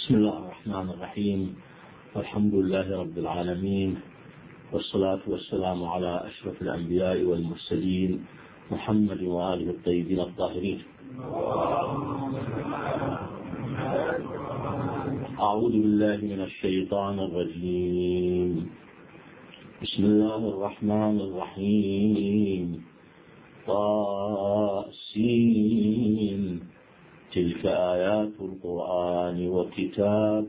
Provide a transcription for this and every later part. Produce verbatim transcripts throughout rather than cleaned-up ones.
بسم الله الرحمن الرحيم، والحمد لله رب العالمين، والصلاة والسلام على أشرف الأنبياء والمرسلين محمد وآله الطيبين الطاهرين. أعوذ بالله من الشيطان الرجيم. بسم الله الرحمن الرحيم. طاسين تلك آيات القرآن وكتاب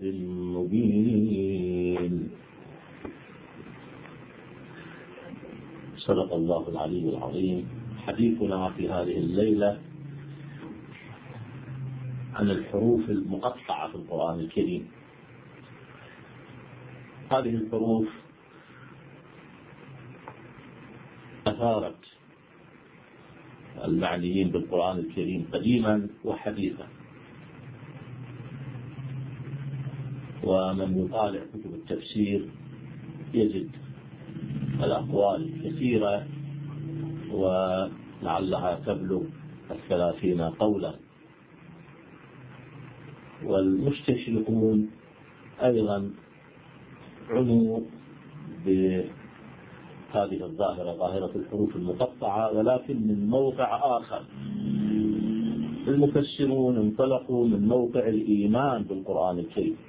مبين. صدق الله العلي العظيم. حديثنا في هذه الليلة عن الحروف المقطعة في القرآن الكريم. هذه الحروف أثارت المعنيين بالقرآن الكريم قديما وحديثا، ومن يطالع كتب التفسير يجد الأقوال كثيرة ولعلها تبلغ الثلاثين قولا. والمستشرقون أيضا عنوا بهذه الظاهرة، ظاهرة الحروف المقطعة، ولكن من موقع آخر. المفسرون انطلقوا من موقع الإيمان بالقرآن الكريم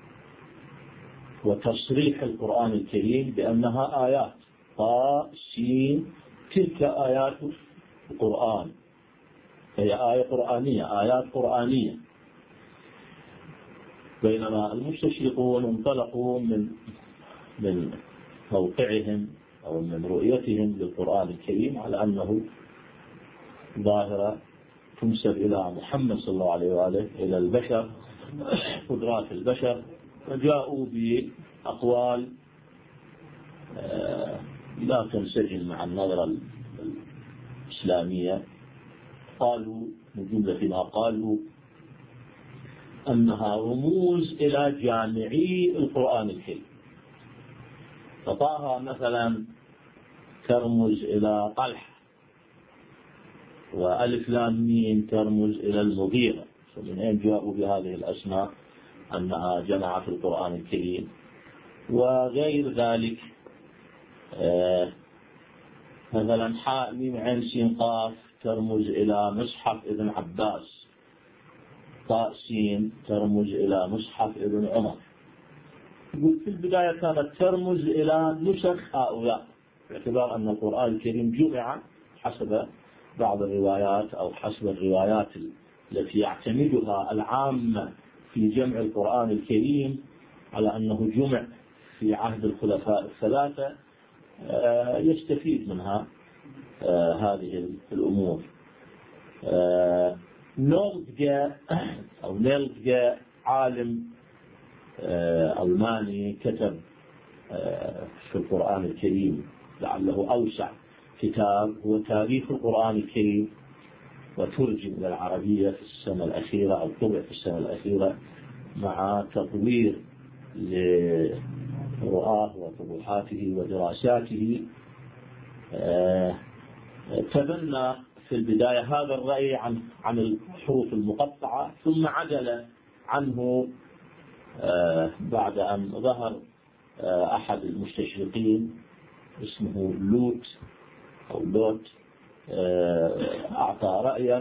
وتصريح القرآن الكريم بأنها آيات. طاء سين تلك آيات القرآن، هي آية قرآنية، آيات قرآنية. بينما المستشرقون انطلقوا من من موقعهم أو من رؤيتهم للقرآن الكريم على أنه ظاهرة تنسب إلى محمد صلى الله عليه وآله، إلى البشر، قدرات البشر، وجاءوا بأقوال لا تنسجم مع النظرة الإسلامية. قالوا من جملة ما قالوا أنها رموز إلى جامعي القرآن الكريم. فطه مثلا ترمز إلى طلحة، وألف لام ميم ترمز إلى المغيرة. فمن أين جاءوا بهذه الأسماء أنها جمعت القرآن الكريم؟ وغير ذلك آه مثلا حاء ميم عين سين قاف ترمز إلى مصحف ابن عباس، طاء سين ترمز إلى مصحف ابن عمر. في البداية كانت ترمز إلى نسخ هؤلاء، باعتبار أن القرآن الكريم جمع حسب بعض الروايات أو حسب الروايات التي يعتمدها العامة في جمع القرآن الكريم على أنه جمع في عهد الخلفاء الثلاثة. يستفيد منها هذه الأمور. نولدجا أو نيلدجا عالم ألماني كتب في القرآن الكريم، لعله أوسع كتاب، هو تاريخ القرآن الكريم، وترجم إلى العربية في السنة الأخيرة أو طبع في السنة الأخيرة مع تطوير لرؤاه وطروحاته ودراساته. تبنى في البداية هذا الرأي عن عن الحروف المقطعة، ثم عدل عنه بعد أن ظهر أحد المستشرقين اسمه لوت أو لوت، أعطى رأيا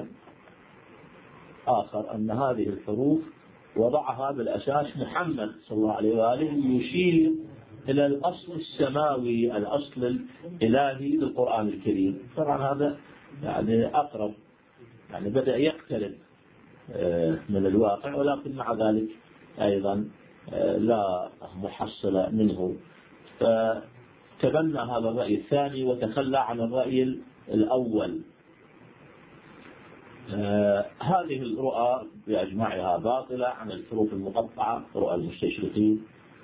آخر أن هذه الحروف وضعها بالأساس محمد صلى الله عليه وآله، يشير إلى الأصل السماوي، الأصل الإلهي للقرآن الكريم. طبعا هذا يعني أقرب، يعني بدأ يقترب من الواقع، ولكن مع ذلك أيضا لا محصل منه. فتبنى هذا الرأي الثاني وتخلى عن الرأي الأول. هذه الرؤى بأجمعها باطلة عن الحروف المقطعة، رؤى المستشرقين.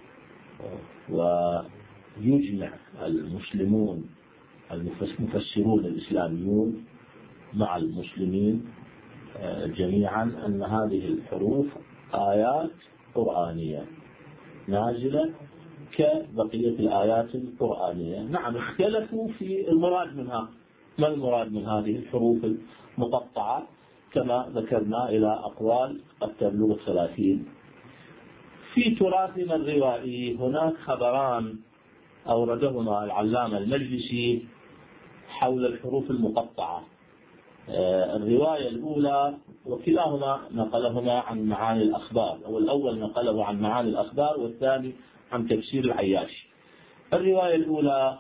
ويجمع المسلمون المفسرون الإسلاميون مع المسلمين جميعا أن هذه الحروف آيات قرآنية نازلة كبقية الآيات القرآنية. نعم، اختلفوا في المراد منها. ما المراد من هذه الحروف المقطعة؟ كما ذكرنا إلى أقوال قد تبلغ الثلاثين. في تراثنا الروائي هناك خبران أوردهما العلامة المجلسي حول الحروف المقطعة. الرواية الأولى وكلاهما نقلهما عن معاني الأخبار، أو الأول نقله عن معاني الأخبار والثاني عن تفسير العياشي. الرواية الأولى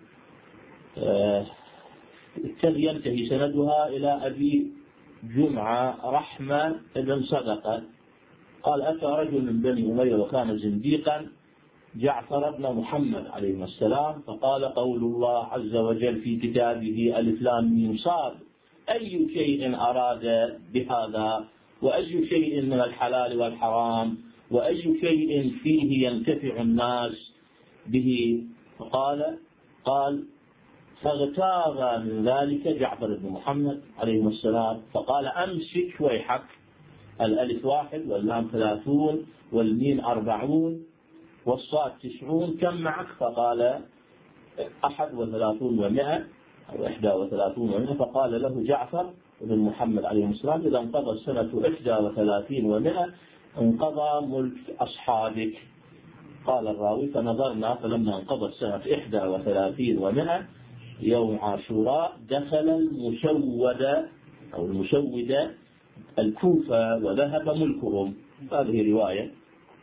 ينتهي سندها إلى أبي جمعة رحمة بن صدقة قال: أتى رجل من بني أمية وكان زنديقا جعفر بن محمد عليه السلام فقال: قول الله عز وجل في كتابه ألف لام ميم صاد أي شيء أراد بهذا، وأي شيء من الحلال والحرام، وأي شيء فيه ينتفع الناس به. فقال قال فاغتاظ من ذلك جعفر بن محمد عليه السلام فقال: أمسك ويحك، الألف واحد واللام ثلاثون والميم أربعون والصاد تسعون، كم معك؟ فقال: أحد وثلاثون ومئة أو إحدى وثلاثون ومئة. فقال له جعفر بن محمد عليه السلام: إذا انقضى السنة إحدى وثلاثين ومئة انقضى ملك أصحابك. قال الراوي: فنظرنا فلما انقضى السنة إحدى وثلاثين ومئة يوم عاشوراء دخل المشودة أو المشودة الكوفة وذهب ملكهم. هذه رواية.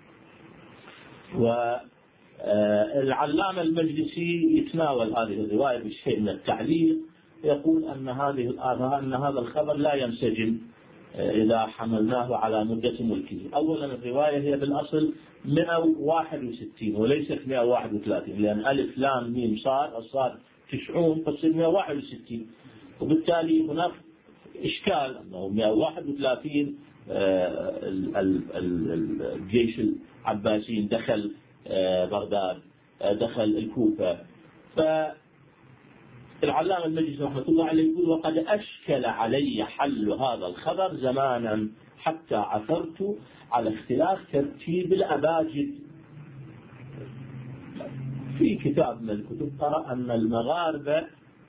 والعلامة المجلسي يتناول هذه الرواية بشيء من التعليق، يقول أن هذه أن هذا الخبر لا ينسجم إذا حملناه على مدة ملكه. أولا الرواية هي بالأصل مئة وواحد وستين وليست مئة وواحد وثلاثين، لأن ألف لام ميم صاد الصاد تسعون فتصير مئة وواحد وستين، وبالتالي هناك إشكال أنه مئة وواحد وثلاثين الجيش العباسي دخل بغداد، دخل الكوفة. فالعلامة المجلسي رحمة الله عليه يقول: وقد أشكل علي حل هذا الخبر زمانا حتى عثرت على اختلاف ترتيب الأباجد. في كتاب من الكتب قرأ أن المغاربة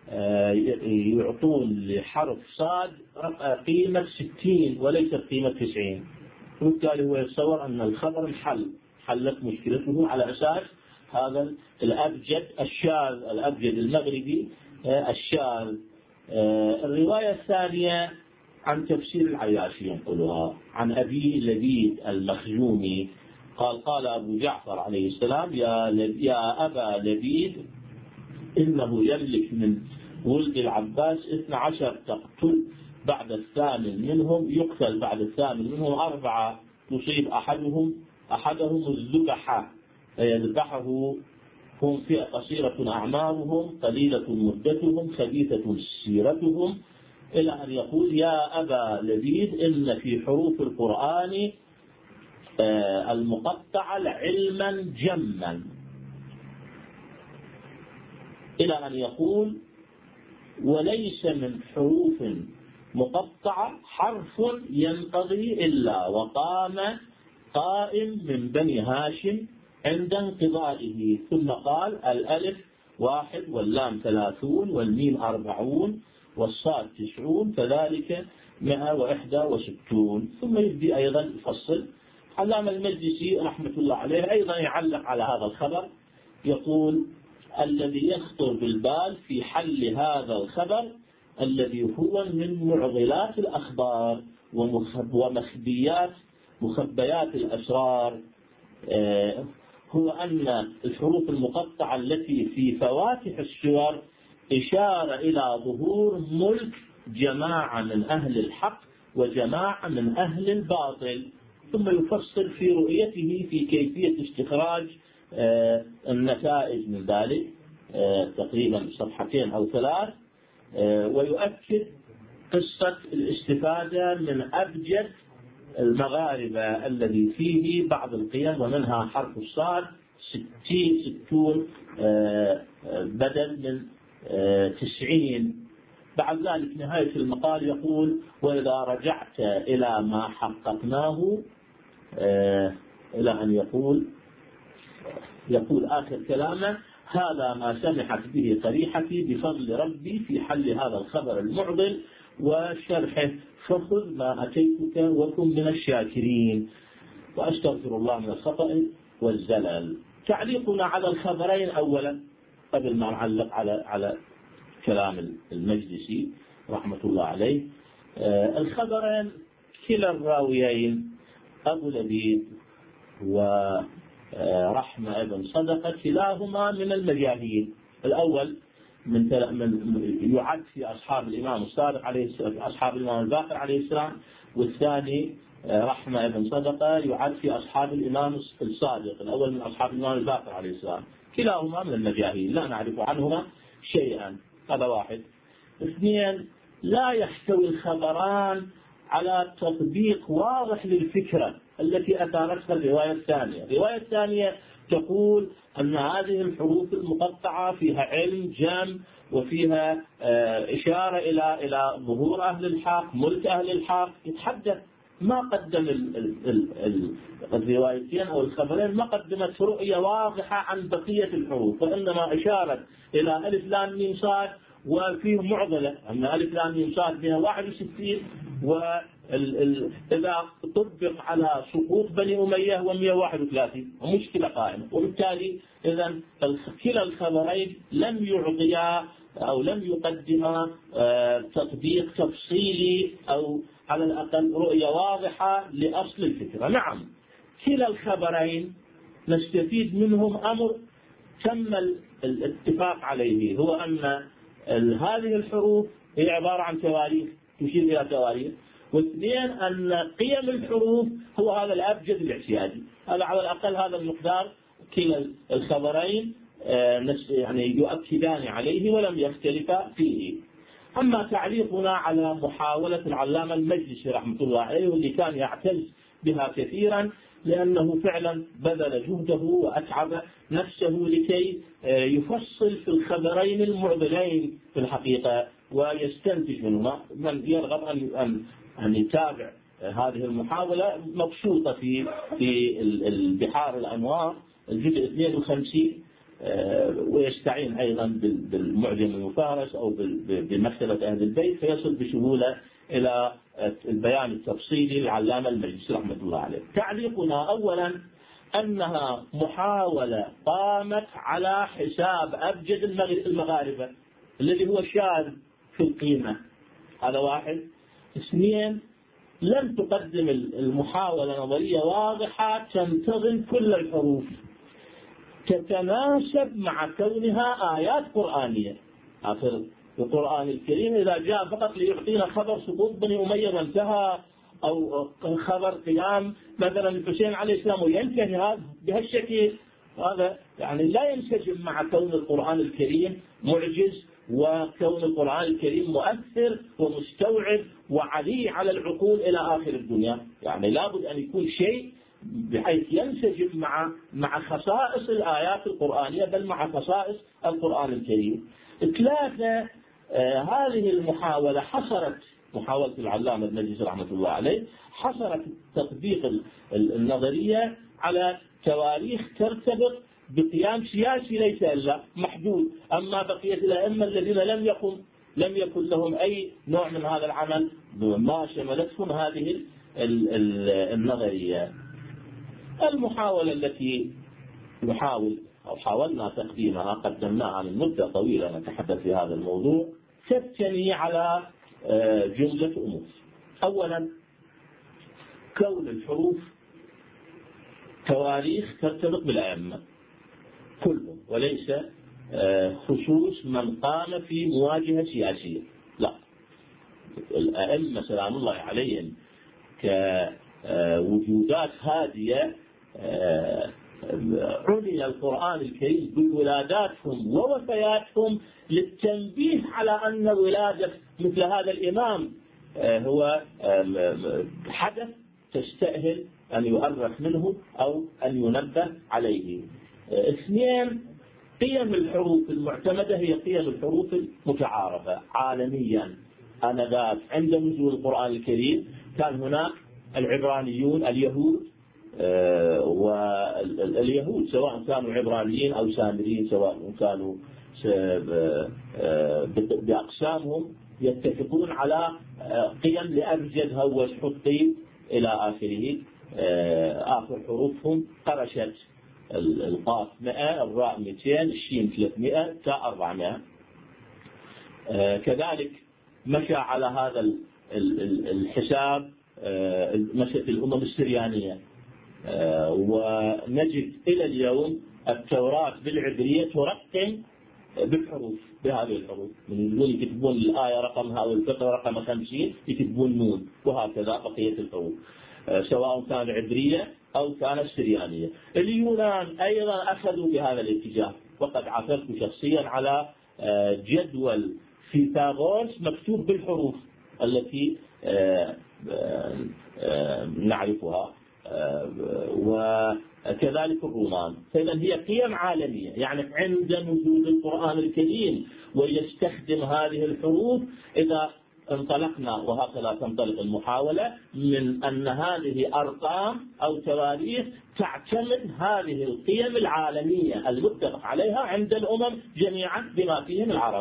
يعطون لحرف صاد قيمة ستين وليس قيمة تسعين، وبالتالي هو يتصور أن الخبر انحل حلت مشكلته على أساس هذا الأبجد الشاذ، الأبجد المغربي الشاذ. الرواية الثانية عن تفسير العياشي ينقلها عن أبي لبيد المخزومي قال: قال أبو جعفر عليه السلام: يا, يا أبا لبيد، إنه يملك من ولد العباس اثنى عشر تقتل بعد الثامن منهم يقتل بعد الثامن منهم أربعة يصيب أحدهم أحدهم الذبحة فيذبحه. هم فئة قصيرة أعمارهم قليلة مدتهم خبيثة سيرتهم، إلى أن يقول: يا أبا لبيد، إن في حروف القرآن المقطعة علما جما، إلى أن يقول: وليس من حروف مقطعة حرف ينقضي إلا وقام قائم من بني هاشم عند انقضائه. ثم قال: الألف واحد واللام ثلاثون والميم أربعون والصاد تسعون فذلك مئة وإحدى وستون. ثم يبدي أيضا يفصل. علامة المجلسي رحمة الله عليه أيضا يعلق على هذا الخبر، يقول: الذي يخطر بالبال في حل هذا الخبر الذي هو من معضلات الأخبار ومخبيات مخبيات الأسرار هو أن الحروف المقطعة التي في فواتح السور إشارة إلى ظهور ملك جماعة من أهل الحق وجماعة من أهل الباطل. ثم يفصل في رؤيته في كيفية استخراج النتائج من ذلك تقريبا صفحتين أو ثلاث، ويؤكد قصة الاستفادة من أبجد المغاربة الذي فيه بعض القيم ومنها حرف الصاد ستين ستون بدل من تسعين. بعد ذلك نهاية المقال يقول: وإذا رجعت إلى ما حققناه، إلى أن يقول يقول آخر كلامه: هذا ما سمحت به قريحتي بفضل ربي في حل هذا الخبر المعضل وشرحه، فخذ ما أتيتك وكن من الشاكرين. وأستغفر الله من الخطأ والزلل. تعليقنا على الخبرين أولا قبل ما نعلق على على كلام المجلسي رحمة الله عليه. الخبرين كلا الراويين أبو لبيد ورحمة بن صدقة كلاهما من المجاهيل. الأول من من يعد في أصحاب الإمام الصادق عليه أصحاب الإمام الباقر عليه السلام، والثاني رحمة بن صدقة يعد في أصحاب الإمام الصادق، الأول من أصحاب الإمام الباقر عليه السلام، كلاهما من المجاهيل لا نعرف عنهما شيئا. هذا واحد. اثنين، لا يحتوي الخبران على تطبيق واضح للفكرة التي أثارتها الرواية الثانية. الرواية الثانية تقول أن هذه الحروف المقطعة فيها علم جم، وفيها إشارة إلى إلى ظهور أهل الحق، ملك أهل الحق. يتحدث ما قدم ال ال ال الروايتين أو الخبرين ما قدمت رؤية واضحة عن بقية الحروف، وإنما إشارة إلى ألف لام ميم صاد، وفيه معضلة أن ألف لام ميم صاد فيها واحد وستين، وإذا طبق على سقوط بني أمية ومئة وواحد وثلاثين ومشكلة قائمة. وبالتالي إذا كلا الخبرين لم يعطيا أو لم يقدما تطبيق تفصيلي أو على الأقل رؤية واضحة لأصل الفكرة. نعم، كلا الخبرين نستفيد منهم أمر تم الاتفاق عليه، هو أن هذه الحروف هي عبارة عن تواريخ تشير إلى تواريخ، واثنين أن قيم الحروف هو هذا الأبجد الاعتيادي. هذا على الأقل هذا المقدار كلا الخبرين يعني يؤكدان عليه ولم يختلفا فيه. أما تعليقنا على محاولة العلامة المجلسي رحمة الله عليه، واللي كان يعتز بها كثيرا لأنه فعلا بذل جهده وأتعب نفسه لكي يفصل في الخبرين المعضلين في الحقيقة ويستنتج منهما. من يرغب أن أن أن يتابع هذه المحاولة مبسوطة في في البحار الأنوار الجزء اثنين وخمسين، ويستعين أيضا بالمعجم المفارس أو بمكتبة أهل البيت، فيصل بسهولة إلى البيان التفصيلي للعلامة المجلسي رحمة الله عليه. تعليقنا أولا أنها محاولة قامت على حساب أبجد المغاربة الذي هو شاذ في القيمة. هذا واحد. اثنين، لم تقدم المحاولة نظرية واضحة تنتظم كل الحروف تتناسب مع كونها آيات قرآنية. آخر القرآن الكريم إذا جاء فقط ليعطينا خبر سقوط بني أمية وانتهى، أو خبر قيام مثلا الحسين عليه السلام وينتهي هذا بهالشكل، هذا يعني لا ينسجم مع كون القرآن الكريم معجز، وكون القرآن الكريم مؤثر ومستوعب وعلي على العقول إلى آخر الدنيا. يعني لابد أن يكون شيء بحيث ينسجم مع مع خصائص الآيات القرآنية، بل مع خصائص القرآن الكريم. ثلاثة، آه هذه المحاولة حصرت محاولة العلامة المجلسي رحمة الله عليه حصرت تطبيق النظرية على تواريخ ترتبط بقيام سياسي ليس إلا محدود. أما بقية الأئمة الذين لم يقم لم يكن لهم أي نوع من هذا العمل ما شملتهم هذه النظرية. المحاولة التي نحاول أو حاولنا تقديمها قدمناها من مدة طويلة نتحدث في هذا الموضوع، تبتني على جملة أمور. أولا، كون الحروف تواريخ ترتبط بالأئمة كلهم، وليس خصوص من قام في مواجهة سياسية. لا، الأئمة سلام الله عليهم كوجودات هادية عني القرآن الكريم بولاداتهم ووفياتهم للتنبيه على أن ولادة مثل هذا الإمام هو حدث تستأهل أن يؤرخ منه أو أن ينبه عليه. اثنين، قيم الحروف المعتمدة هي قيم الحروف المتعارفة عالميا. آنذاك عند نزول القرآن الكريم كان هناك العبرانيون اليهود، واليهود سواء كانوا عبرانيين أو سامريين، سواء كانوا بأقسامهم يتفقون على قيم لأبجد هوس حطي إلى آخره. آخر حروفهم قرشت القاف مئة، الراء مئتين، الشين ثلاثمئة، التاء أربعمئة. كذلك مشى على هذا الحساب مشت الأمم السريانية، ونجد إلى اليوم التوراة بالعبرية ترقم بالحروف، بهذه الحروف، من يكتبون الآية رقمها أو الفقرة رقم خمسين يكتبون نون، وهكذا بقية الحروف سواء كان عبرية أو كانت سريانية. اليونان أيضا أخذوا بهذا الاتجاه، وقد عثرت شخصيا على جدول فيثاغورس مكتوب بالحروف التي نعرفها، وكذلك الرومان. فإذا هي قيم عالمية، يعني عند نزول القرآن الكريم ويستخدم هذه الحروف. إذا انطلقنا، وهكذا تنطلق المحاولة، من أن هذه أرقام أو تواريخ تعتمد هذه القيم العالمية المتفق عليها عند الأمم جميعا بما فيهم العرب.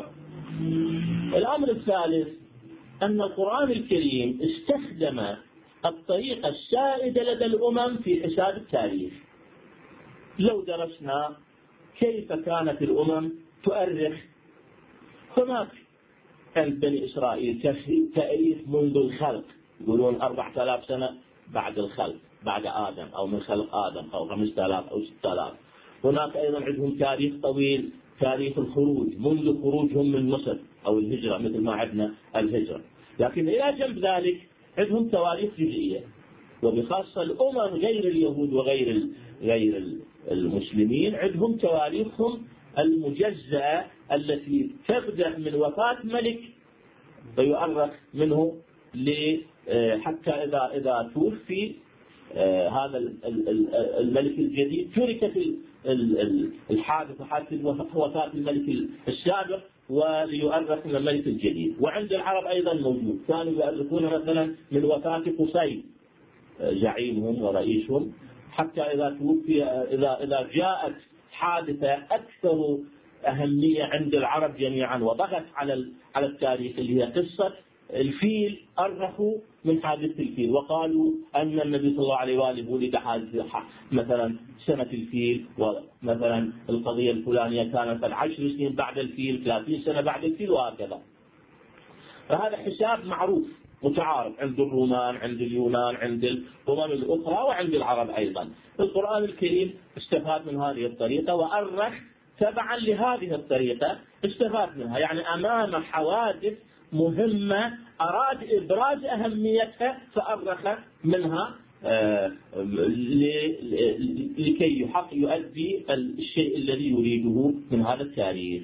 الأمر الثالث أن القرآن الكريم استخدم الطريقة السائدة لدى الأمم في حساب التاريخ. لو درسنا كيف كانت الأمم تؤرخ، هناك عند بني إسرائيل تاريخ منذ الخلق، يقولون أربعة آلاف سنة بعد الخلق، بعد آدم، أو من خلق آدم، أو خمسة آلاف أو ستة آلاف. هناك أيضا عندهم تاريخ طويل، تاريخ الخروج، منذ خروجهم من مصر أو الهجرة، مثل ما عندنا الهجرة. لكن إلى جنب ذلك عندهم تواريخ جزئية، وبخاصة الأمم غير اليهود وغير غير المسلمين عندهم تواريخهم المجزأة التي تبدأ من وفاة ملك فيؤرخ منه حتى إذا إذا توفي هذا الملك الجديد تركت الحادثة حتى وفاة الملك السابق وليؤرخ من الملك الجديد. وعند العرب أيضا موجود، كانوا يؤرخون مثلا من وفاة قصي زعيمهم ورئيسهم، حتى إذا توفي إذا إذا جاءت حادثة أكثر أهمية عند العرب جميعا وضغط على على التاريخ اللي هي قصة الفيل، أرخوا من حادثة الفيل وقالوا أن النبي صلى الله عليه وآله ولد حادثة مثلا سنة الفيل، ومثلا القضية الفلانية كانت عشر سنين بعد الفيل، ثلاثين سنة بعد الفيل، وهكذا. فهذا حساب معروف متعارف عند الرومان، عند اليونان، عند الأمم الأخرى، وعند العرب أيضا. القرآن الكريم استفاد من هذه الطريقة وأرخ تبعا لهذه الطريقة، استفاد منها، يعني أمام حوادث مهمة أراد إبراز أهميتها فأرخ منها لكي يحقق يؤدي الشيء الذي يريده من هذا التاريخ.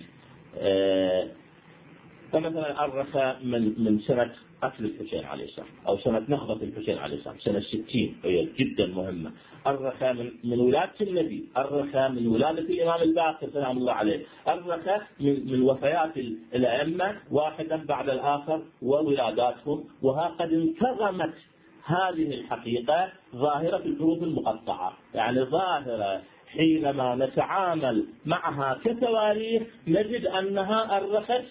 فمثلا أرخ من من سنة قتل الحسين عليه السلام، أو سنة نهضة الحسين عليه السلام، سنة ستين، وهي جدا مهمة. أرخ من من ولادة النبي، أرخ من ولادة الإمام الباقر سلام الله عليه، أرخ من من وفيات الأئمة واحدا بعد الآخر وولاداتهم. وهكذا انتظمت هذه الحقيقة ظاهرة الحروف المقطعة، يعني ظاهرة حينما نتعامل معها كتواريخ نجد أنها أرخت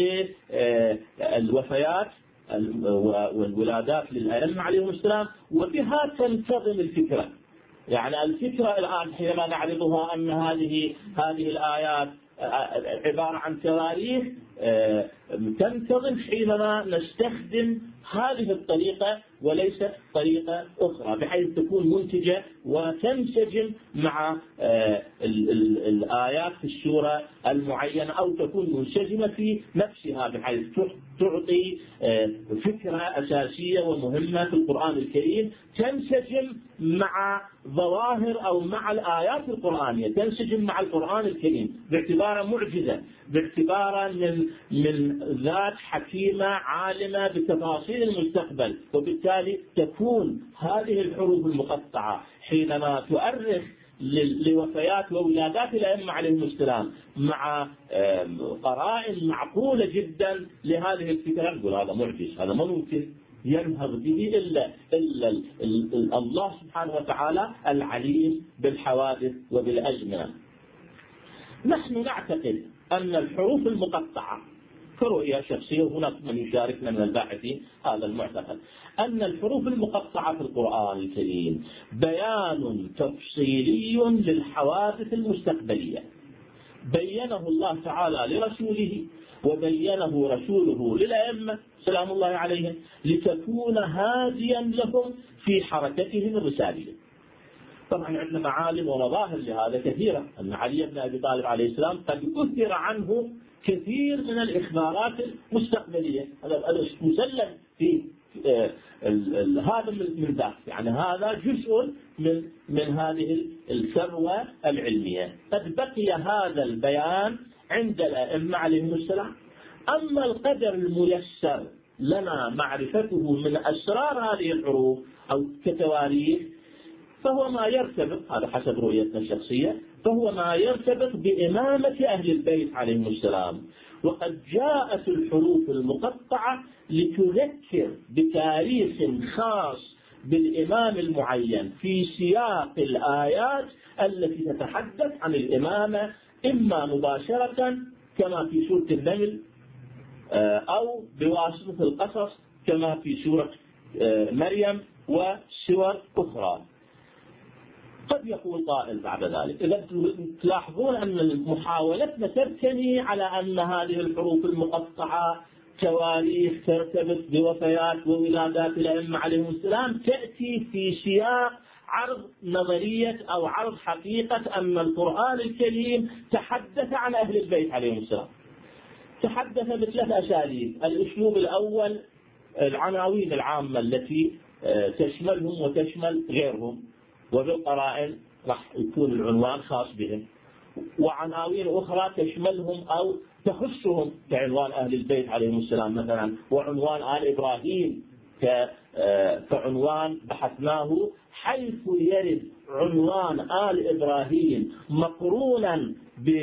للوفيات والولادات للأئمة عليهم السلام، وبها تنتظم الفكرة. يعني الفكرة الآن حينما نعرضها أن هذه هذه الآيات عبارة عن تواريخ تنتظم حينما نستخدم هذه الطريقة وليست طريقة أخرى، بحيث تكون منتجة وتنسجم مع الآيات في السورة المعينة، أو تكون منسجمة في نفسها بحيث تعطي فكرة أساسية ومهمة في القرآن الكريم تنسجم مع ظواهر أو مع الآيات القرآنية، تنسجم مع القرآن الكريم باعتبارها معجزة، باعتبارها من من ذات حكيمة عالمة بتفاصيل المستقبل. وبالتالي تكون هذه الحروف المقطعة حينما تؤرخ لوفيات وولادات الأئمة عليهم السلام مع قرائن معقولة جدا لهذه الفكرة، نقول هذا معجز، هذا ما ممكن ينهض به إلا, إلا الله سبحانه وتعالى العليم بالحوادث وبالأزمنة. نحن نعتقد أن الحروف المقطعة كرؤية شخصية، وهناك من يشاركنا من الباحثين هذا المعتقد، أن الحروف المقطعة في القرآن الكريم بيان تفصيلي للحوادث المستقبلية بينه الله تعالى لرسوله وبينه رسوله للأئمة سلام الله عليهم لتكون هاديا لهم في حركتهم الرسالية. طبعا عندنا معالم ومظاهر لهذا كثيرة، أن علي بن أبي طالب عليه السلام قد أثر عنه كثير من الإخبارات المستقبلية، هذا مسلم في هذا من ذاك، يعني هذا جزء من من هذه الثروة العلمية. قد بقي هذا البيان عند الأئمة عليهم السلام. أما القدر الميسر لنا معرفته من أسرار هذه الحروف أو كتواريخ فهو ما يرتبط، هذا حسب رؤيتنا الشخصية، فهو ما يرتبط بإمامة أهل البيت عليهم السلام. وقد جاءت الحروف المقطعة لتذكر بتاريخ خاص بالإمام المعين في سياق الآيات التي تتحدث عن الإمامة، إما مباشرة كما في سورة النمل أو بواسطة القصص كما في سورة مريم وسور أخرى. قد يقول قائل بعد ذلك، إذا تلاحظون أن محاولتنا تبتني على أن هذه الحروف المقطعة تواريخ ترتبط بوفيات وولادات الأئمة عليهم السلام، تأتي في سياق عرض نظرية أو عرض حقيقة أن القرآن الكريم تحدث عن أهل البيت عليهم السلام. تحدث بثلاث أساليب. الأسلوب الأول العناوين العامة التي تشملهم وتشمل غيرهم، وبالقرائن راح يكون العنوان خاص بهم، وعناوين أخرى تشملهم أو تخصهم كعنوان أهل البيت عليهم السلام مثلا، وعنوان آل إبراهيم كعنوان بحثناه حيث يرد عنوان آل إبراهيم مقرونا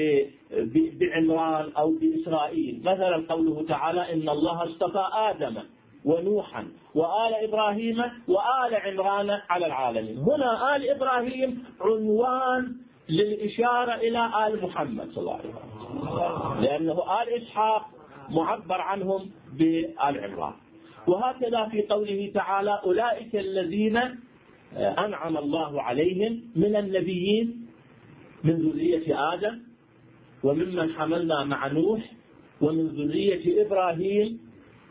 بعمران أو بإسرائيل. مثلا قوله تعالى إن الله اصطفى آدم ونوحا وآل إبراهيم وآل عمران على العالمين. هنا آل إبراهيم عنوان للإشارة إلى آل محمد صلى الله عليه وسلم، لأنه آل إسحاق معبر عنهم بآل عمران. وهكذا في قوله تعالى أولئك الذين أنعم الله عليهم من النبيين من ذرية آدم وممن حملنا مع نوح ومن ذرية إبراهيم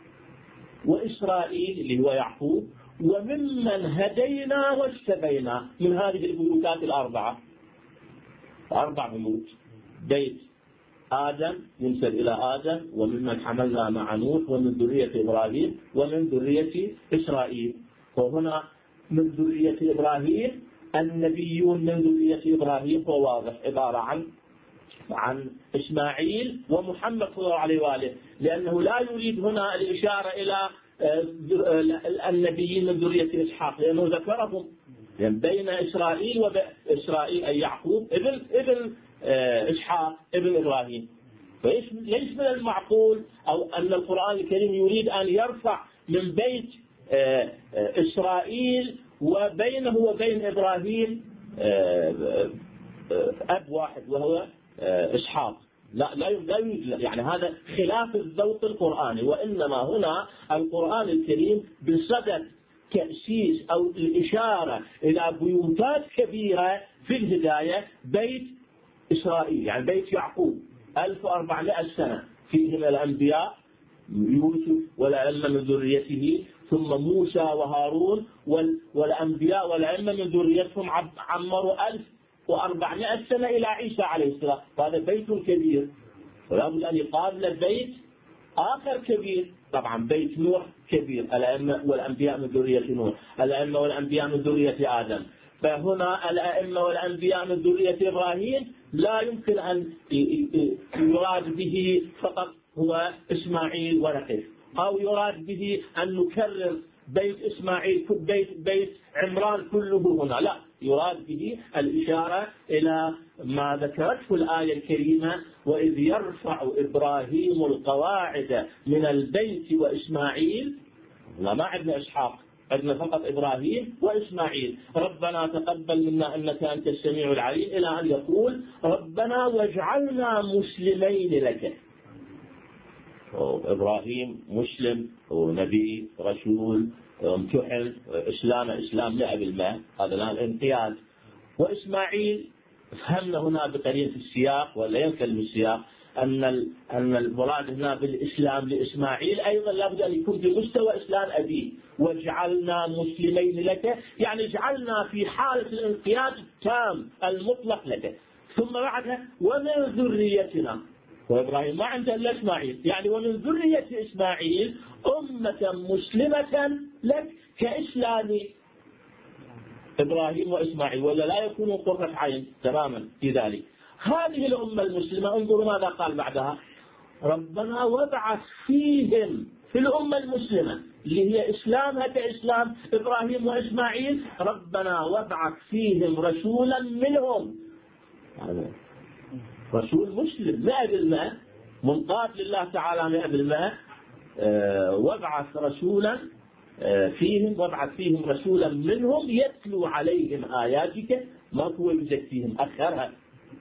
وإسرائيل اللي هو يعقوب وممن هدينا واجتبينا. من هذه البيوتات الأربعة، أربع بيوت، بيت آدم ينسب إلى آدم، وممن حملنا مع نوح، ومن ذرية إبراهيم، ومن ذرية إسرائيل. وهنا من ذرية إبراهيم النبيون من ذرية إبراهيم هو واضح عبارة عن عن إسماعيل ومحمد صلى الله عليه وآله، لأنه لا يريد هنا الإشارة إلى النبيين من ذرية إسحاق، لأنه ذكرهم يعني بين إسرائيل وإسرائيل أي يعقوب ابن ابن إسحاق ابن إبراهيم. فليس من المعقول أو أن القرآن الكريم يريد أن يرفع من بيت إسرائيل وبينه وبين إبراهيم أب واحد وهو إسحاق. لا لا يوجد، يعني هذا خلاف الذوق القرآني. وإنما هنا القرآن الكريم بصدد تأسيس أو الإشارة إلى بيوتات كبيرة في الهداية، بيت إسرائيل يعني بيت يعقوب ألف وأربعمائة سنة فيهم الأنبياء يوسف والأئمة من ذريته، ثم موسى وهارون والأنبياء والأئمة من ذريتهم عمروا ألف وأربعمائة سنة إلى عيسى عليه السلام. هذا بيت كبير، ولا بد أن يقابل البيت آخر كبير. طبعا بيت نوح كبير، الأئمة والأنبياء من ذرية نوح، الأئمة والأنبياء من ذرية آدم. فهنا الأئمة والأنبياء من ذرية إبراهيم لا يمكن أن يراد به فقط هو إسماعيل ونقف، أو يراد به أن نكرر بيت إسماعيل بيت بيت عمران كله هنا، لا، يراد به الإشارة إلى ما ذكرته الآية الكريمة وإذ يرفع إبراهيم القواعد من البيت وإسماعيل. لا، ما عندنا إسحاق، عندنا فقط إبراهيم وإسماعيل. ربنا تقبل منا إنك أنت السميع العليم، إلى أن يقول ربنا واجعلنا مسلمين لك. إبراهيم مسلم ونبي رسول امتحن إسلام إسلام لعب الماء، هذا الآن انقياد. وإسماعيل فهمنا هنا بقرينة السياق ولا ينكلم السياق أن أن المراد هنا بالإسلام لإسماعيل أيضا لابد أن يكون بمستوى إسلام أبيه. وجعلنا مسلمين لك، يعني جعلنا في حالة الانقياد التام المطلق لك. ثم بعدها ومن ذريتنا، وإبراهيم ما عنده إلا إسماعيل، يعني ومن ذرية إسماعيل أمة مسلمة لك كإسلام إبراهيم وإسماعيل، ولا لا يكون قرة عين تماما في ذلك. هذه الأمة المسلمة انظروا ماذا قال بعدها: ربنا وابعث فيهم، في الأمة المسلمة اللي هي إسلامها كإسلام إبراهيم وإسماعيل، ربنا وابعث فيهم رسولا منهم، رسول مسلم مئة بالمئة منقاد لله تعالى مئة بالمئة. أه وابعث رسولا فيهم، وابعث فيهم رسولا منهم يتلو عليهم آياتك، ما هو يزكيهم، أخرها،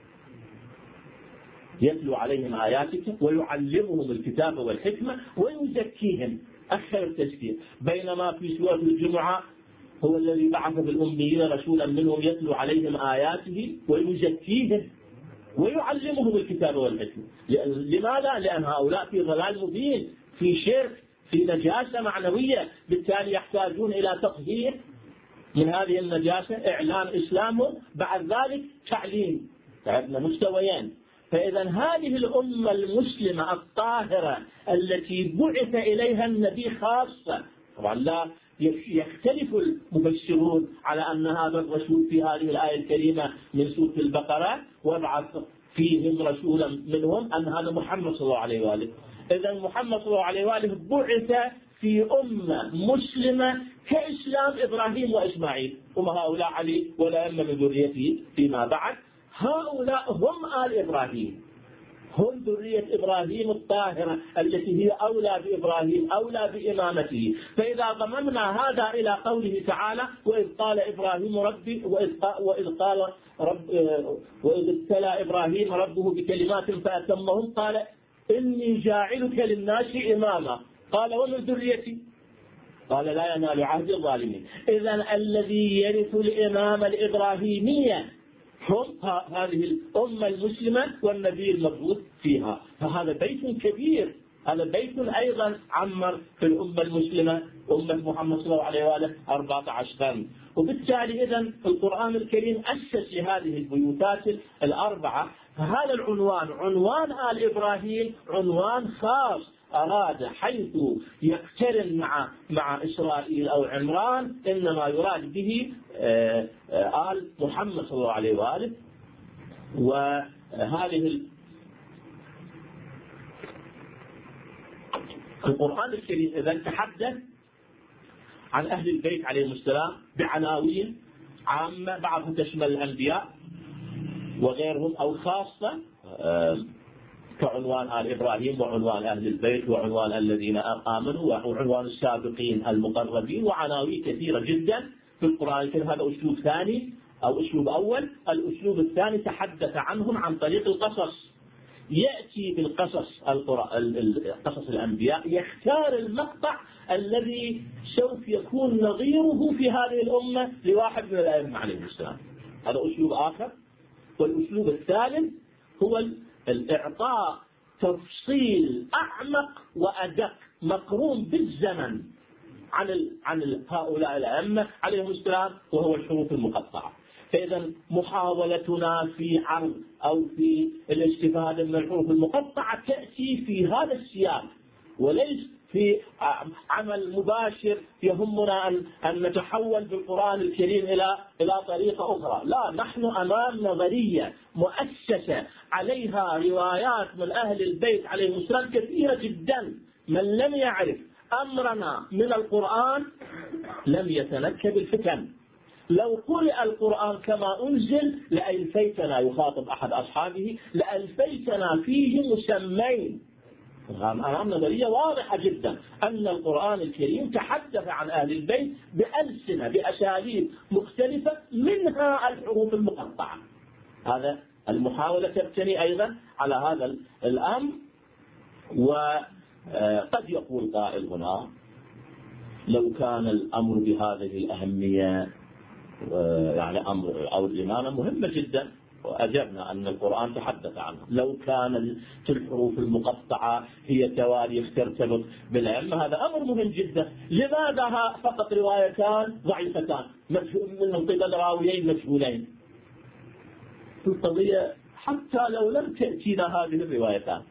يتلو عليهم آياتك ويعلمهم الكتاب والحكمة ويزكيهم، أخر التزكية. بينما في سورة الجمعة هو الذي بعث في الأميين رسولا منهم يتلو عليهم آياته ويزكيهم ويعلمهم الكتاب والحكمة. لماذا؟ لأن هؤلاء في ضلال مبين، في شرك، في نجاسة معنوية، بالتالي يحتاجون إلى تطهير من هذه النجاسة، إعلان إسلامهم، بعد ذلك تعليم. عندنا مستويين. فإذا هذه الأمة المسلمة الطاهرة التي بعث إليها النبي خاصة، طبعا لا يختلف المفسرون على أن هذا الرسول في هذه الآية الكريمة من سورة البقرة وابعث فيهم رسولا منهم، أن هذا محمد صلى الله عليه وآله. إذا محمد صلى الله عليه وآله بعث في أمة مسلمة كإسلام إبراهيم وإسماعيل، وما هؤلاء علي ولا أما من ذريته فيما بعد. هؤلاء هم آل إبراهيم، هم ذرية إبراهيم الطاهرة التي هي أولى بإبراهيم، أولى بإمامته. فإذا ضممنا هذا إلى قوله تعالى: وإذ قال إبراهيم ربي وإذ قال رب وإذ ابتلى إبراهيم ربه بكلمات فأتمهم قال إني جاعلك للناس إماما، قال ومن ذريتي، قال لا ينال عهد الظالمين. إذن الذي يرث الإمامة الإبراهيمية هم هذه الأمة المسلمة والنبي المبعوث فيها. فهذا بيت كبير، هذا بيت أيضا عمر في الأمة المسلمة أمة محمد صلى الله عليه وآله أربعة عشر قرن. وبالتالي إذن القرآن الكريم أسس لهذه البيوتات الأربعة. فهذا العنوان، عنوان آل إبراهيم، عنوان خاص أراد حيث يقترن مع مع إسرائيل أو عمران، إنما يراد به آل محمد صلى الله عليه وآله. وهذه القرآن الكريم إذا تحدث عن أهل البيت عليهم السلام بعناوين عامة، بعضها تشمل الأنبياء وغيرهم أو خاصة كعنوان آل إبراهيم وعنوان أهل البيت وعنوان الذين آمنوا وعنوان السابقين المقربين، وعناوين كثيرة جدا في القرآن الكريم. هذا أسلوب ثاني أو أسلوب أول. الأسلوب الثاني تحدث عنهم عن طريق القصص، يأتي بالقصص قصص الأنبياء، يختار المقطع الذي سوف يكون نظيره في هذه الأمة لواحد من الأئمة عليهم السلام. هذا أسلوب آخر. والأسلوب الثالث هو الإعطاء تفصيل أعمق وأدق مقرون بالزمن عن عن هؤلاء الأئمة عليهم السلام، وهو الحروف المقطعة. فإذا محاولتنا في عرض أو في الاستفادة من الحروف المقطعة تأتي في هذا السياق، وليس في عمل مباشر يهمنا أن أن نتحول بالقرآن الكريم إلى إلى طريقة أخرى. لا، نحن أمام نظرية مؤسسة عليها روايات من أهل البيت عليهم السلام كثيرة جدا. من لم يعرف أمرنا من القرآن لم يتنكب الفتن. لو قرئ القرآن كما أنزل لألفيتنا، يخاطب أحد أصحابه، لألفيتنا فيه مسمين. أمام نظرية واضحة جدا أن القرآن الكريم تحدث عن أهل البيت بألسنة بأساليب مختلفة، منها الحروف المقطعة. هذا المحاولة تبتني أيضا على هذا الأمر. قد يقول قائل هنا لو كان الأمر بهذه الأهمية يعني أمر أو الإمامة مهمة جدا، وأجبنا أن القرآن تحدث عنها. لو كان في الحروف المقطعة هي تواريخ ترتبط بالأئمة هذا أمر مهم جدا، لماذا فقط روايتان ضعيفتان من قبل راويين مجهولين؟ القضية حتى لو لم تأتينا هذه الروايتان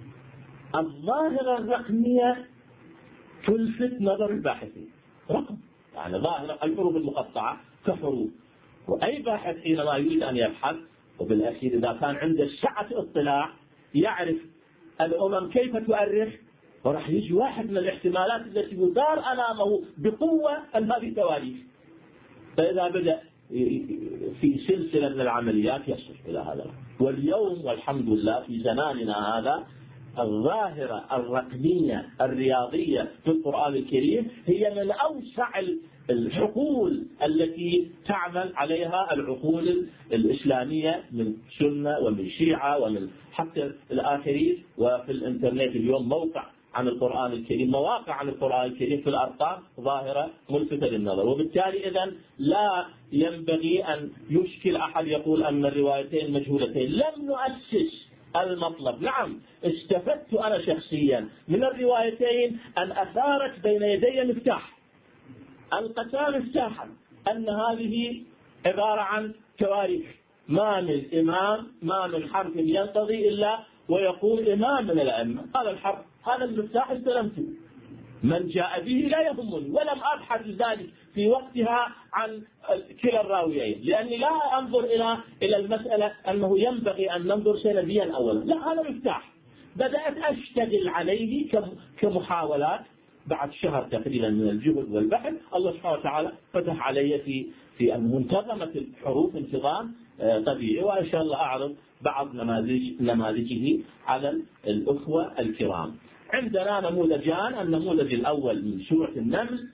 الظاهرة الرقمية تلفت نظر الباحثين. رقم يعني ظاهرة الحروف المقطعة كحروف، وأي باحث حينما يريد أن يبحث وبالأخير إذا كان عنده سعة اطلاع يعرف الأمم كيف تؤرخ، وراح يجي واحد من الاحتمالات التي يدار أمامه بقوة أن هذه تواريخ، فإذا بدأ في سلسلة من العمليات يصل إلى هذا. واليوم والحمد لله في زماننا هذا الظاهرة الرقمية الرياضية في القرآن الكريم هي من أوسع الحقول التي تعمل عليها العقول الإسلامية من سنة ومن شيعة ومن حتى الآخرين. وفي الإنترنت اليوم موقع عن القرآن الكريم، مواقع عن القرآن الكريم في الأرقام ظاهرة ملفتة للنظر. وبالتالي إذن لا ينبغي أن يشكل أحد يقول أن الروايتين مجهولتين. لم نؤسس المطلب. نعم استفدت أنا شخصيا من الروايتين أن أثارت بين يدي مفتاح، القتال مفتاحا أن هذه عبارة عن تواريخ، ما من إمام ما من حرف ينقضي إلا ويقول إمام من الأئمة هذا الحرف، هذا المفتاح استلمته، من جاء به لا يهمني، ولم أبحث ذلك في وقتها عن كلا الراويين، لأني لا أنظر إلى إلى المسألة أنه ينبغي أن ننظر سنديا أولا، لا هذا مفتاح. بدأت أشتغل عليه كمحاولات بعد شهر تقريبا من الجهد والبحث. الله سبحانه وتعالى فتح علي في في أن منتظمة الحروف انتظام طبيعي، وإن شاء الله أعرض بعض نماذج نماذجه على الأخوة الكرام. عندنا نموذجان، النموذج الأول من سورة النمل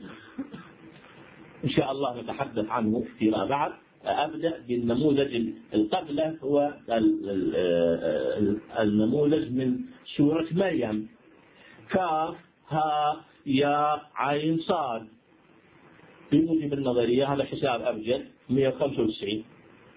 إن شاء الله نتحدث عنه فيما بعد. أبدأ بالنموذج القبله هو النموذج من سورة مريم، كاف ها يا عين صاد. بموجب النظرية هذا حساب أبجد مئة وخمسة وتسعين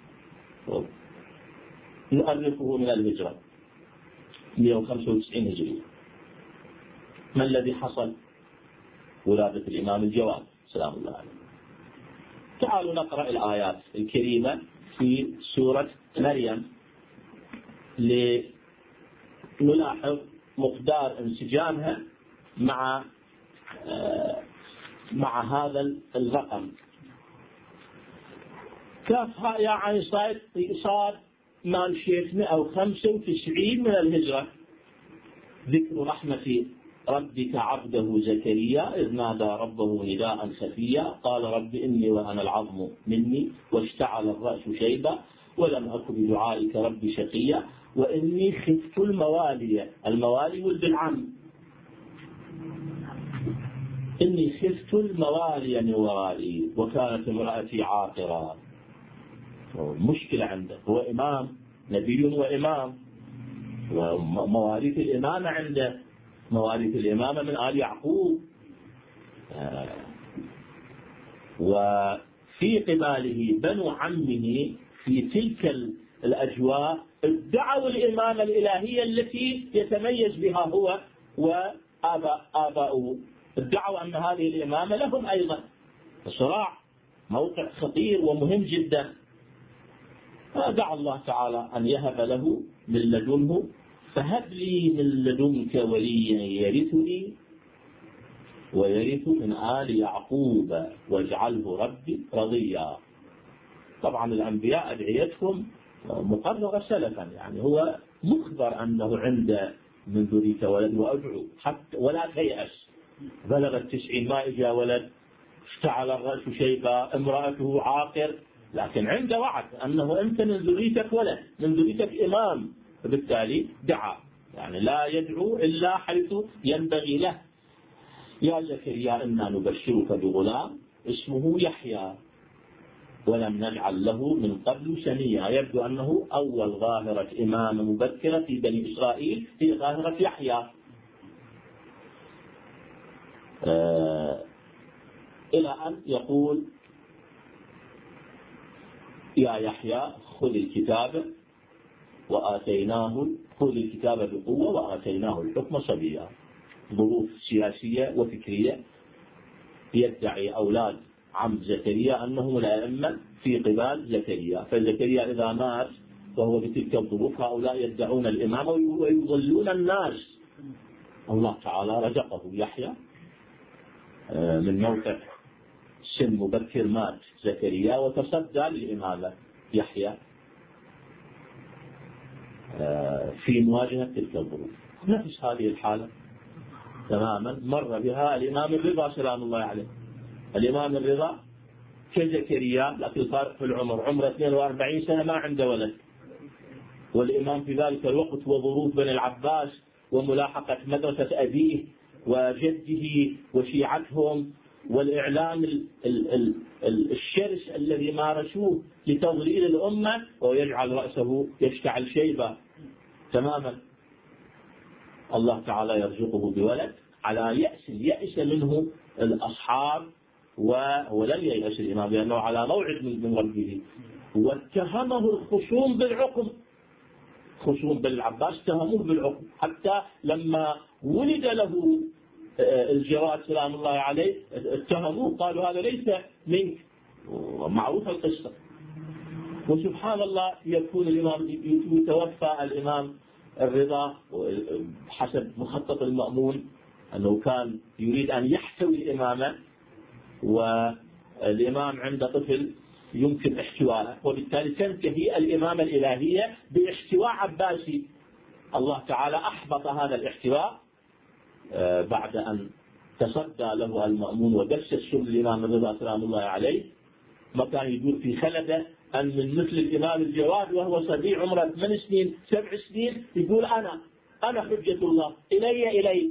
نؤرخه من الهجرة مئة وخمسة وتسعين هجرية. ما الذي حصل؟ ولادة الإمام الجواد سلام الله عليه. تعالوا نقرأ الآيات الكريمة في سورة مريم لنلاحظ مقدار انسجامها مع مع هذا الرقم. كافها يا عين صاد صاد مال شيخ مئة وخمسة وتسعين من الهجرة. ذكر رحمة ربك عبده زكريا إذ نادى ربه نداء خفيا قال رب إني وأنا العظم مني واشتعل الرأس شيبا ولم أكن بدعائك رب شقيا وإني خفت الموالي. الموالي ولد العم. إني خفت الموالي من ورائي وكانت امرأتي عاقرا. مشكلة عنده، هو إمام نبي وإمام، ومواريث الإمامة عنده مواريث الإمامة من آل يعقوب، وفي قباله بنو عمه في تلك الأجواء ادعوا الإمامة الإلهية التي يتميز بها هو وآباؤه، ادعوا أن هذه الإمامة لهم أيضا. الصراع موقع خطير ومهم جدا. فدعا الله تعالى أن يهب له من لدنه فهب لي من لدنك وليا يرثني ويرث من آل يعقوب واجعله ربي رضيا. طبعا الأنبياء أدعيتهم مقررة سلفا، يعني هو مخبر أنه عنده من ذريته ولد وأدعو حتى ولا تيأس. بلغ التسعين ما إجا ولد، اشتعل الرأس شيبا، امرأته عاقر، لكن عنده وعد أنه أنت من ذريتك ولد، من ذريتك إمام. فبالتالي دعا، يعني لا يدعو إلا حيث ينبغي له. يا زكريا إنا نبشرك بغلام اسمه يحيى ولم نجعل له من قبل سميا. يبدو أنه أول ظاهرة إمامة مبكرة في بني إسرائيل هي ظاهرة يحيى. آه إلى أن يقول يا يحيى خذ الكتاب وآتيناه خذ الكتاب بقوة وآتيناه الحكم صبيا. ظروف سياسية وفكرية يدعي أولاد عم زكريا أنهم الأئمة في قبال زكريا، فزكريا إذا مات وهو بتلك الظروف هؤلاء يدعون الإمامة ويضلون الناس. الله تعالى رزقه يحيى من موقع سن مبكر، مات زكريا وتصدى للإمامة يحيى في مواجهة تلك الظروف. نفس هذه الحالة تماما مر بها الإمام الرضا سلام الله عليه. الإمام الرضا كزكريا لكن الفارق في العمر، عمره اثنين وأربعين سنة ما عنده ولد، والإمام في ذلك الوقت وظروف بني العباس وملاحقة مدرسة أبيه وجده وشيعتهم والإعلام ال ال ال ال الشرس الذي مارسوه لتضليل الأمة، ويجعل رأسه يشتعل شيبة تماما. الله تعالى يرزقه بولد على يأس يأس منه الأصحاب، ولم ييأس الإمام لأنه على موعد من ربه. واتهمه الخصوم بالعقم، خصوم بن العباس اتهموه بالعقم، حتى لما ولد له الجواد سلام الله عليه اتهموه قالوا هذا ليس منك، معروف القصة. وسبحان الله يكون الإمام يتوفى الإمام الرضا حسب مخطط المأمون أنه كان يريد أن يحتوي الإمامة، والإمام عند طفل يمكن احتوائه، وبالتالي تنتهي الإمامة الإلهية باحتواء عباسي. الله تعالى أحبط هذا الاحتواء بعد أن تصدى له المأمون ودس السم الإمام الرضا سلام الله عليه. ما كان يدور في خلده أن من مثل الإمام الجواد وهو صبي عمره ثمان سنين سبع سنين يقول أنا أنا حجة الله إلي إلي.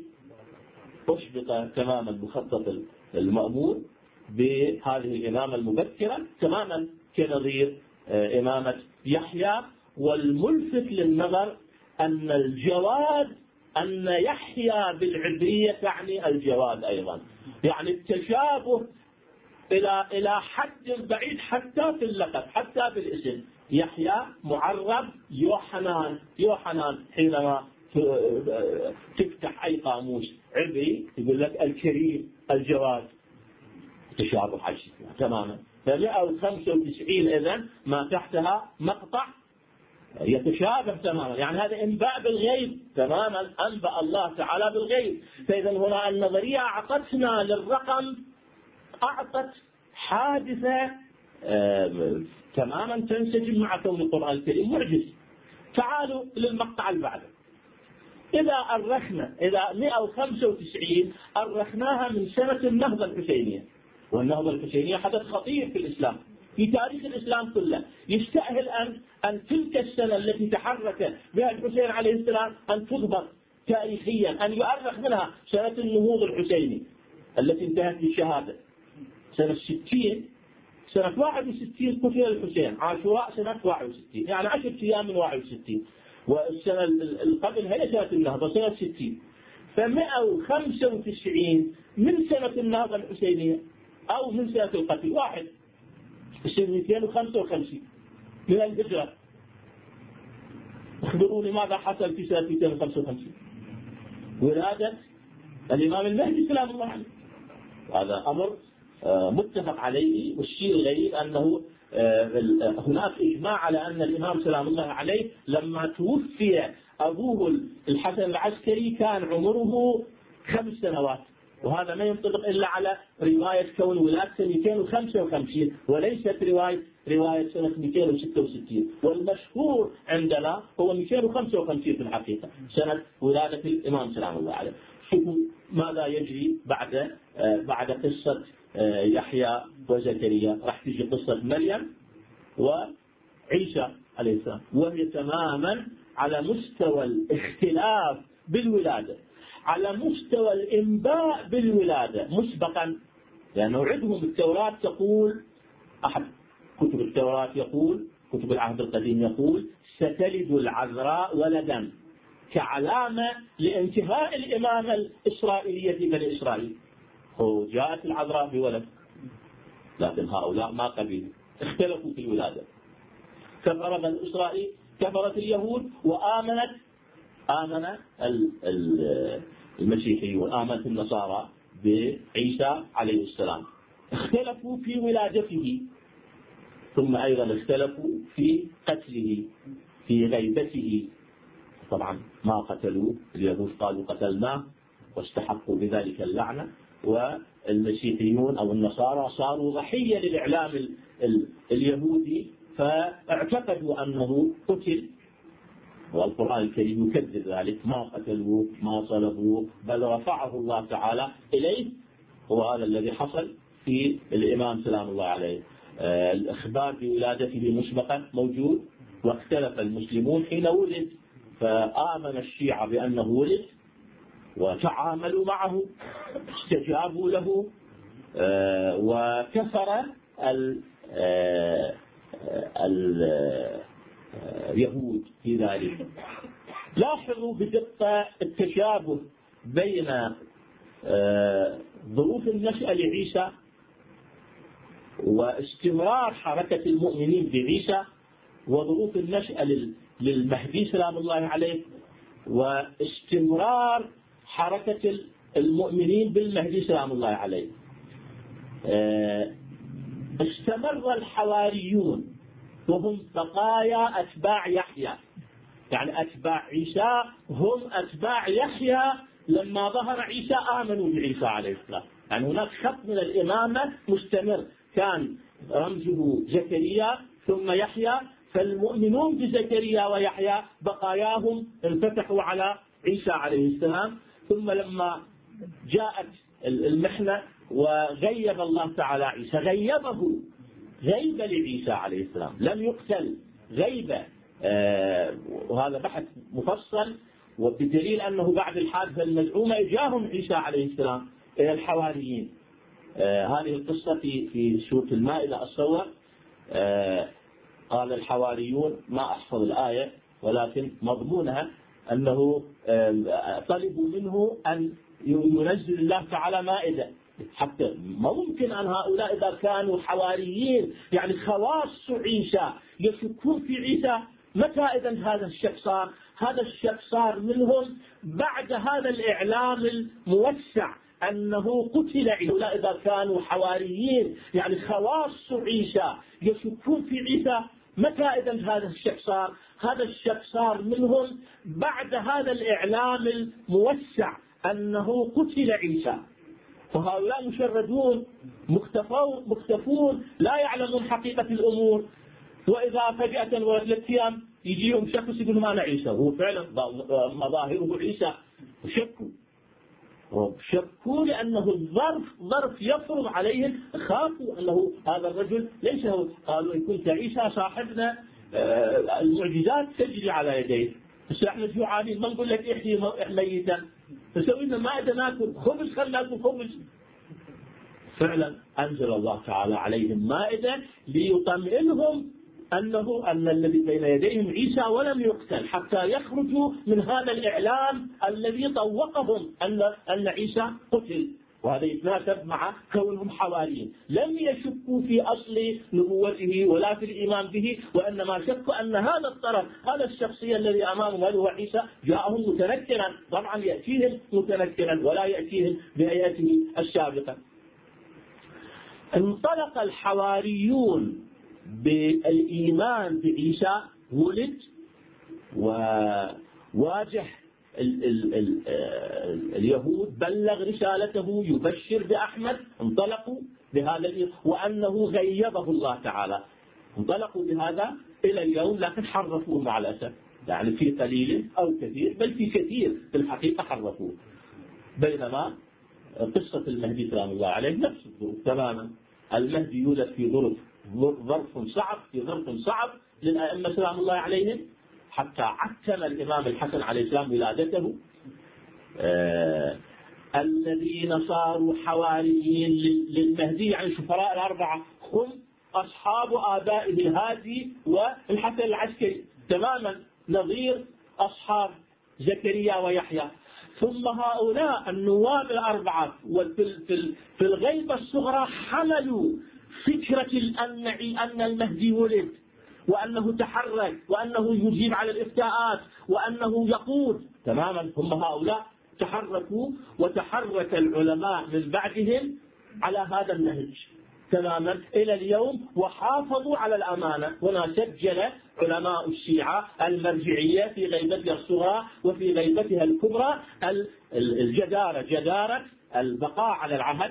أحبط تماما مخطط المأمون بهذه الإمامة المبكرة تماما كنظير إمامة يحيى. والملفت للنظر أن الجواد أن يحيى بالعبرية تعني الجواد أيضا، يعني التشابه إلى إلى حد بعيد حتى في اللقب حتى في الاسم. يحيى معرب يوحنان، يوحنان حينما تفتح أي قاموس عبري يقول لك الكريم الجواد، تشابه حشي تماما. فمئة وخمسة وتسعين إذن ما تحتها مقطع يتشابه تماما، يعني هذا انباء بالغيب تماما، انبأ الله تعالى بالغيب. فاذا هنا النظريه اعطتنا للرقم اعطت حادثه آه تماما تنسجم مع كون القران الكريم معجز. تعالوا للمقطع اللي بعده. اذا ارخنا اذا مئة وخمسة وتسعين ارخناها من سنه النهضه الحسينيه، والنهضه الحسينيه حدث خطير في الاسلام في تاريخ الإسلام كله. يستأهل أن أن تلك السنة التي تحرك بها الحسين عليه السلام أن تضبط تاريخيا، أن يؤرخ منها سنة النهوض الحسيني التي انتهت بالشهادة سنة ستين. سنة واحد وستين قتل الحسين، عاشوراء سنة واحد وستين، يعني عشرة أيام من واحد وستين، والسنة القبل هي سنة النهضة سنة ستين. فمئة وخمسة وتسعين من سنة النهضة الحسينية أو من سنة القتل واحد يصير مئتين وخمسة وخمسين من الهجرة. اخبروني ماذا حصل في سنة مئتين وخمسة وخمسين؟ ولادة الإمام المهدي سلام الله عليه. هذا أمر متفق عليه. والشيء الغريب أنه هناك إجماع على أن الإمام سلام الله عليه لما توفي أبوه الحسن العسكري كان عمره خمس سنوات، وهذا ما ينطبق إلا على رواية كون ولادته مئتين وخمسة وخمسين وليست رواية رواية سنة مئتين وستة وستين. والمشهور عندنا هو مئتين وخمسة وخمسين في الحقيقة سنة ولادة الإمام سلام الله عليه. شوفوا ماذا يجري بعد بعد قصة يحيى وزكريا. راح تيجي قصة مريم وعيسى عليه السلام، وهي تماما على مستوى الاختلاف بالولادة، على مستوى الإنباء بالولادة مسبقا. لأنه عندهم التوراة تقول، أحد كتب التوراة يقول، كتب العهد القديم يقول ستلد العذراء ولدا كعلامة لانتهاء الإمامة الإسرائيلية في بني إسرائيل. وجاءت العذراء بولد، لكن هؤلاء ما قبلوا، اختلفوا في الولادة. كفر بنو إسرائيل، كفرت اليهود، وآمنت آمن المسيحيون، آمنت النصارى بعيسى عليه السلام. اختلفوا في ولادته، ثم أيضا اختلفوا في قتله، في غيبته. طبعا ما قتلوه، اليهود قالوا قتلناه واستحقوا بذلك اللعنة، والمسيحيون أو النصارى صاروا ضحية للإعلام اليهودي، فاعتقدوا أنه قتل، والقرآن الكريم يكذب ذلك، ما قتلوه ما صلبوه، بل رفعه الله تعالى إليه. وهذا الذي حصل في الإمام سلام الله عليه. آه الإخبار بولادته مسبقا موجود، واختلف المسلمون حين ولد، فآمن الشيعة بأنه ولد وتعاملوا معه، استجابوا له، آه وكفر ال آه اليهود في ذلك. لاحظوا بدقة التشابه بين ظروف النشأة لعيسى واستمرار حركة المؤمنين بعيسى، وظروف النشأة للمهدي سلام الله عليه، واستمرار حركة المؤمنين بالمهدي سلام الله عليه. استمر الحواريون وهم بقايا أتباع يحيى، يعني أتباع عيسى هم أتباع يحيى. لما ظهر عيسى آمنوا بعيسى عليه السلام، يعني هناك خط من الإمامة مستمر، كان رمزه زكريا ثم يحيى، فالمؤمنون بزكريا ويحيى بقاياهم انفتحوا على عيسى عليه السلام. ثم لما جاءت المحنة وغيب الله تعالى عيسى، غيبه غيبة لعيسى عليه السلام، لم يقتل، غيبة. آه وهذا بحث مفصل، وبدليل أنه بعد الحادثة المزعومة جاءهم عيسى عليه السلام إلى الحواريين. آه هذه القصة في في سورة المائدة الصور. آه قال الحواريون، ما أحفظ الآية ولكن مضمونها أنه آه طلبوا منه أن ينزل الله تعالى مائدة، حتى ما ممكن أن هؤلاء إذا كانوا حواريين يعني خواص عيسى يشكون في عيسى. متى إذا هذا الشك صار؟ هذا الشك صار منهم بعد هذا الإعلام الموسع أنه قتل عيسى. إذا كانوا حواريين يعني خواص عيسى يشكون في عيسى، متى إذا هذا الشك صار؟ هذا الشك صار منهم بعد هذا الإعلام الموسع أنه قتل عيسى. وهؤلاء مشردون مختفون مختفون لا يعلمون حقيقة الأمور، وإذا فجأة ولد أيام يجيهم شخص يقول ما أنا عيسى، هو فعلا مظاهره عيسى، وشكوا شكوا لأنه الظرف ظرف يفرض عليهم، خافوا أنه هذا الرجل ليس هو. قالوا إن كنت عيسى صاحبنا المعجزات تجري على يديه، بس احنا جوعانين ما نقول لك احيي ميتا، فسوي لنا مائدة ناكل خبز، خلنا ناكل خبز. فعلا أنزل الله تعالى عليهم مائدة ليطمئنهم أنه أن الذي بين يديهم عيسى ولم يقتل، حتى يخرجوا من هذا الإعلام الذي طوقهم أن أن عيسى قتل. وهذا يتناسب مع كونهم حواريين، لم يشكوا في أصل نبوته ولا في الإيمان به، وإنما شكوا أن هذا الطرف، هذا الشخصية الذي أمامهم هذا هو عيسى، جاءهم متنكرا. طبعا يأتيهم متنكرا ولا يأتيهم بهيئته السابقة. انطلق الحواريون بالإيمان بعيسى، ولد وواجه ال ال ال اليهود، بلغ رسالته، يبشر بأحمد. انطلقوا بهذا وأنه غيبه الله تعالى، انطلقوا بهذا إلى اليوم، لكن حرفوه مع الأسف، يعني في قليل أو كثير، بل في كثير في الحقيقة حرفوه. بينما قصة المهدي سلام الله عليه نفس الظروف تماما. المهدي يولد في ظروف ظرف صعب في ظرف صعب للأئمة سلام الله عليهم، حتى عتم الإمام الحسن عليه السلام ولادته. آه الذين صاروا حواريين للمهدي يعني الشفراء الأربعة هم أصحاب آبائه الهادي والحسن العسكري، تماما نظير أصحاب زكريا ويحيى. ثم هؤلاء النواب الأربعة في الغيبة الصغرى حملوا فكرة أن المهدي ولد، وأنه تحرك، وأنه يجيب على الإفتاءات، وأنه يقود تماما. هم هؤلاء تحركوا، وتحرك العلماء من بعدهم على هذا النهج تماما إلى اليوم، وحافظوا على الأمانة. هنا سجل علماء الشيعة المرجعية في غيبتها الصغرى وفي غيبتها الكبرى الجدارة، جدارة البقاء على العهد،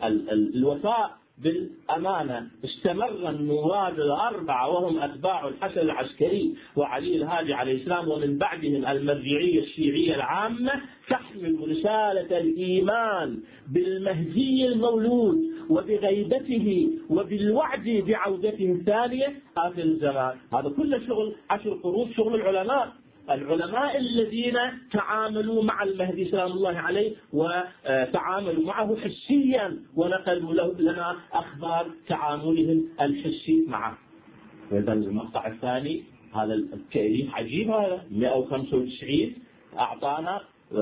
الوفاء بالأمانة. استمر النواب الأربعة وهم أتباع الحسن العسكري وعلي الهادي عليه السلام ومن بعدهم المرجعية الشيعية العامة تحمل رسالة الإيمان بالمهدي المولود وبغيبته وبالوعد بعودته الثانية آخر الزمان. هذا كله شغل عشر قرون، شغل العلماء العلماء الذين تعاملوا مع المهدي سلام الله عليه وتعاملوا معه حسيا، ونقلوا له لنا أخبار تعاملهم الحسي معه. وإذا المقطع الثاني هذا التاريخ عجيب، هذا مئة وخمسة وتسعين أعطانا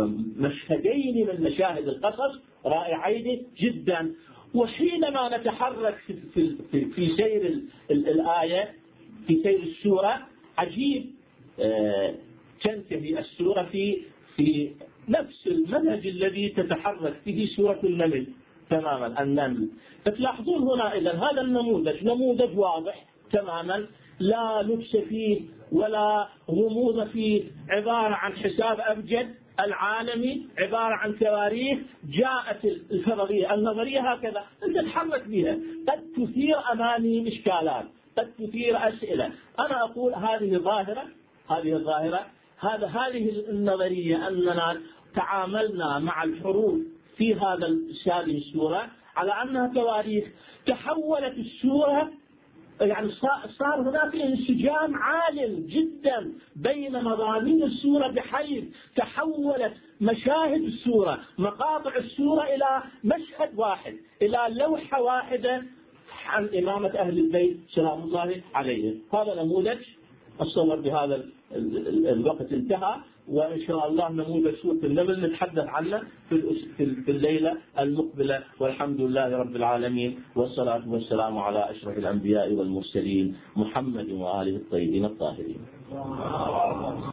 مشهدين من مشاهد القصص رائعين جدا. وحينما نتحرك في, في, في سير الآية، في سير السورة، عجيب آه تنتهي السورة في في نفس المنهج الذي تتحرك فيه سورة النمل تماما، النمل. فتلاحظون هنا إذا هذا النموذج نموذج واضح تماما، لا لبس فيه ولا غموض فيه، عبارة عن حساب أبجد العالمي، عبارة عن تواريخ جاءت الفرضية النظرية هكذا أنت تتحرك بها، قد تثير أمامي إشكالات، قد تثير أسئلة. أنا أقول هذه ظاهرة، هذه الظاهرة هذا هذه النظرية أننا تعاملنا مع الحروف في هذا هذه السورة على أنها تواريخ. تحولت السورة، يعني صار هناك انسجام عالٍ جدا بين مضامين السورة، بحيث تحولت مشاهد السورة، مقاطع السورة إلى مشهد واحد، إلى لوحة واحدة عن إمامة أهل البيت سلام الله عليهم. هذا نموذج الصور بهذا الوقت انتهى، وإن شاء الله نموذج سورة النمل نتحدث عنه في الليلة المقبلة. والحمد لله رب العالمين، والصلاة والسلام على أشرف الأنبياء والمرسلين محمد وآله الطيبين الطاهرين.